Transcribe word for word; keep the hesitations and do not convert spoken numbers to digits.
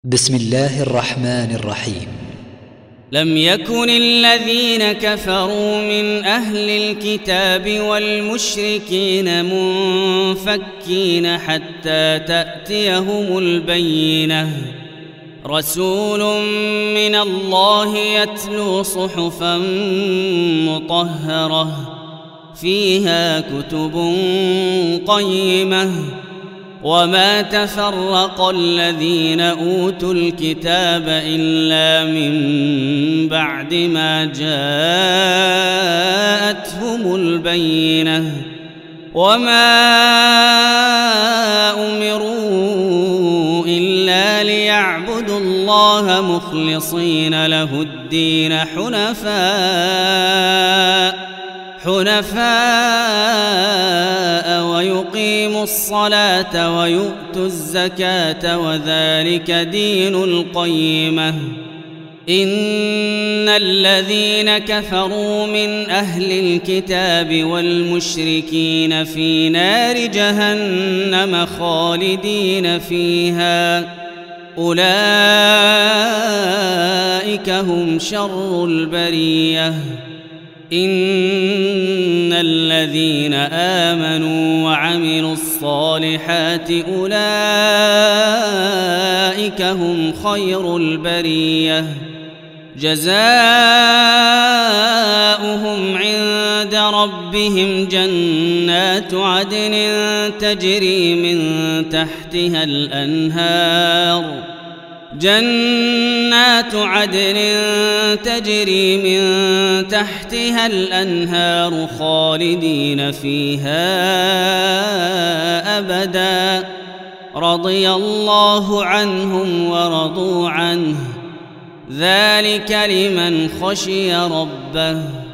بسم الله الرحمن الرحيم. لم يكن الذين كفروا من أهل الكتاب والمشركين منفكين حتى تأتيهم البينة، رسول من الله يتلو صحفا مطهرة فيها كتب قيمة، وما تفرق الذين أوتوا الكتاب إلا من بعد ما جاءتهم البينة، وما أمروا إلا ليعبدوا الله مخلصين له الدين حنفاء حنفاء ويقيموا الصلاة ويؤتوا الزكاة وذلك دين القيمة. إن الذين كفروا من أهل الكتاب والمشركين في نار جهنم خالدين فيها، أولئك هم شر البرية. إن الذين آمنوا وعملوا الصالحات أولئك هم خير البرية، جزاؤهم عند ربهم جنات عدن تجري من تحتها الأنهار جنات عدن تجري من تحتها الأنهار خالدين فيها أبدا، رضي الله عنهم ورضوا عنه، ذلك لمن خشي ربه.